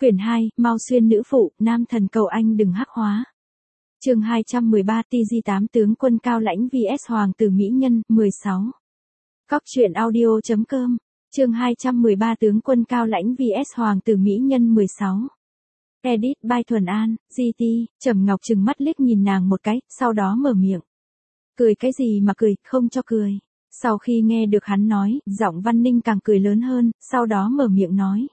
Quyển 2, Mao Xuyên nữ phụ, nam thần cầu anh đừng hắc hóa. Chương 213 TG8 tướng quân cao lãnh vs hoàng tử mỹ nhân, 16. Cóc truyện audio.com. Chương 213 tướng quân cao lãnh vs hoàng tử mỹ nhân, 16. Edit by Thuần An, GT. Trầm Ngọc trừng mắt liếc nhìn nàng một cái, sau đó mở miệng. Cười cái gì mà cười, không cho cười. Sau khi nghe được hắn nói, giọng Văn Ninh càng cười lớn hơn, sau đó mở miệng nói.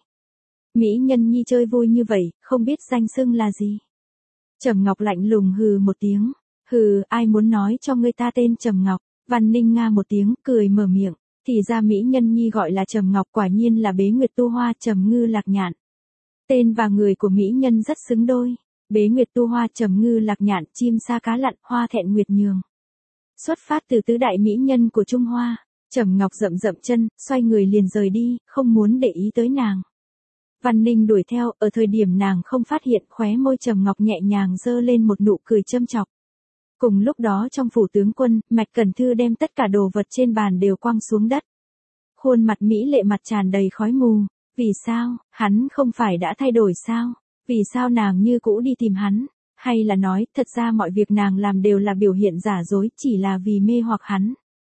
Mỹ nhân nhi chơi vui như vậy, không biết danh xưng là gì. Trầm Ngọc lạnh lùng hừ một tiếng. Hừ, ai muốn nói cho ngươi ta tên Trầm Ngọc. Văn Ninh nga một tiếng, cười mở miệng. Thì ra Mỹ nhân nhi gọi là Trầm Ngọc, quả nhiên là Bế Nguyệt Tu Hoa Trầm Ngư Lạc Nhạn. Tên và người của Mỹ nhân rất xứng đôi. Bế Nguyệt Tu Hoa Trầm Ngư Lạc Nhạn, chim sa cá lặn, hoa thẹn nguyệt nhường. Xuất phát từ tứ đại mỹ nhân của Trung Hoa. Trầm Ngọc rậm rậm chân, xoay người liền rời đi, không muốn để ý tới nàng. Văn Ninh đuổi theo, ở thời điểm nàng không phát hiện, khóe môi Trầm Ngọc nhẹ nhàng giơ lên một nụ cười châm chọc. Cùng lúc đó trong phủ tướng quân, Mạch Cẩn Thư đem tất cả đồ vật trên bàn đều quăng xuống đất. Khuôn mặt mỹ lệ mặt tràn đầy khói mù. Vì sao, hắn không phải đã thay đổi sao? Vì sao nàng như cũ đi tìm hắn? Hay là nói, thật ra mọi việc nàng làm đều là biểu hiện giả dối, chỉ là vì mê hoặc hắn?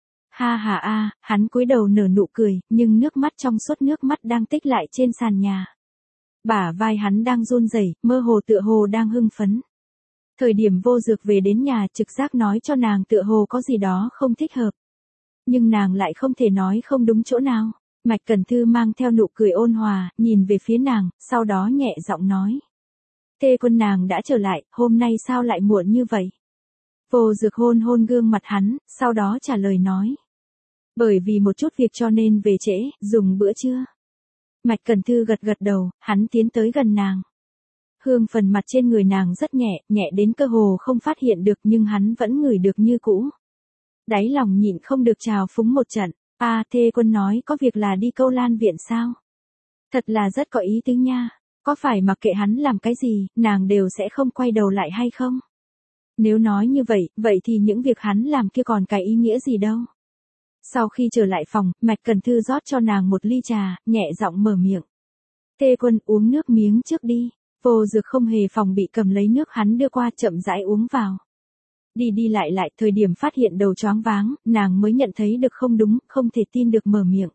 Ha ha a, hắn cúi đầu nở nụ cười, nhưng nước mắt trong suốt nước mắt đang tích lại trên sàn nhà. Bả vai hắn đang run rẩy, mơ hồ tựa hồ đang hưng phấn. Thời điểm Vô Dược về đến nhà, trực giác nói cho nàng tựa hồ có gì đó không thích hợp. Nhưng nàng lại không thể nói không đúng chỗ nào. Mạch Cẩn Thư mang theo nụ cười ôn hòa, nhìn về phía nàng, sau đó nhẹ giọng nói. Thê quân nàng đã trở lại, hôm nay sao lại muộn như vậy? Vô Dược hôn hôn gương mặt hắn, sau đó trả lời nói. Bởi vì một chút việc cho nên về trễ, dùng bữa trưa. Mạch Cẩn Thư gật gật đầu, hắn tiến tới gần nàng. Hương phần mặt trên người nàng rất nhẹ, nhẹ đến cơ hồ không phát hiện được nhưng hắn vẫn ngửi được như cũ. Đáy lòng nhịn không được trào phúng một trận. Thê quân nói có việc là đi Câu Lan viện sao? Thật là rất có ý tứ nha. Có phải mặc kệ hắn làm cái gì, nàng đều sẽ không quay đầu lại hay không? Nếu nói như vậy, vậy thì những việc hắn làm kia còn cái ý nghĩa gì đâu? Sau khi trở lại phòng, Mạch Cẩn Thư rót cho nàng một ly trà, nhẹ giọng mở miệng. Thê quân uống nước miếng trước đi. Vô Dược không hề phòng bị cầm lấy nước hắn đưa qua chậm rãi uống vào. Đi đi lại lại, thời điểm phát hiện đầu choáng váng, nàng mới nhận thấy được không đúng, không thể tin được mở miệng.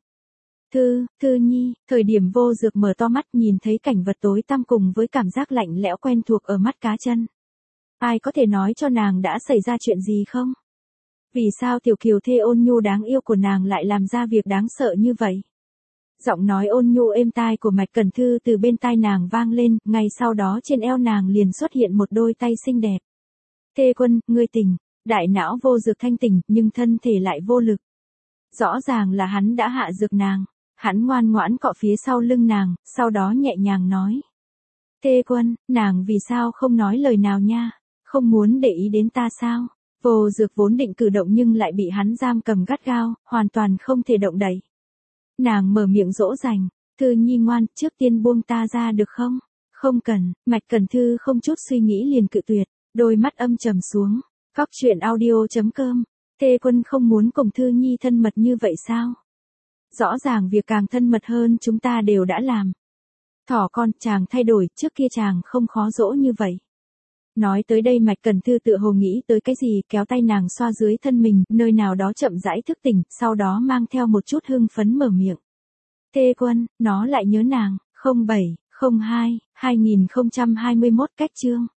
Thư nhi, thời điểm Vô Dược mở to mắt nhìn thấy cảnh vật tối tăm cùng với cảm giác lạnh lẽo quen thuộc ở mắt cá chân. Ai có thể nói cho nàng đã xảy ra chuyện gì không? Vì sao tiểu kiều thê ôn nhu đáng yêu của nàng lại làm ra việc đáng sợ như vậy? Giọng nói ôn nhu êm tai của Mạch Cẩn Thư từ bên tai nàng vang lên, ngay sau đó trên eo nàng liền xuất hiện một đôi tay xinh đẹp. Thê quân, ngươi tỉnh. Đại não Vô Dược thanh tỉnh, nhưng thân thể lại vô lực. Rõ ràng là hắn đã hạ dược nàng. Hắn ngoan ngoãn cọ phía sau lưng nàng, sau đó nhẹ nhàng nói. Thê quân, nàng vì sao không nói lời nào nha? Không muốn để ý đến ta sao? Vô Dược vốn định cử động nhưng lại bị hắn giam cầm gắt gao, hoàn toàn không thể động đậy. Nàng mở miệng dỗ dành. Thư nhi ngoan, trước tiên buông ta ra được không? Không cần. Mạch Cẩn Thư không chút suy nghĩ liền cự tuyệt. Đôi mắt âm trầm xuống. Cóc truyện audio.com. Thê quân không muốn cùng Thư nhi thân mật như vậy sao? Rõ ràng việc càng thân mật hơn chúng ta đều đã làm. Thỏ con, chàng thay đổi, trước kia chàng không khó dỗ như vậy. Nói tới đây Mạch Cẩn Thư tựa hồ nghĩ tới cái gì, kéo tay nàng xoa dưới thân mình, nơi nào đó chậm rãi thức tỉnh, sau đó mang theo một chút hưng phấn mở miệng. Thê quân, nó lại nhớ nàng, 07, 02, 2021 cách chương.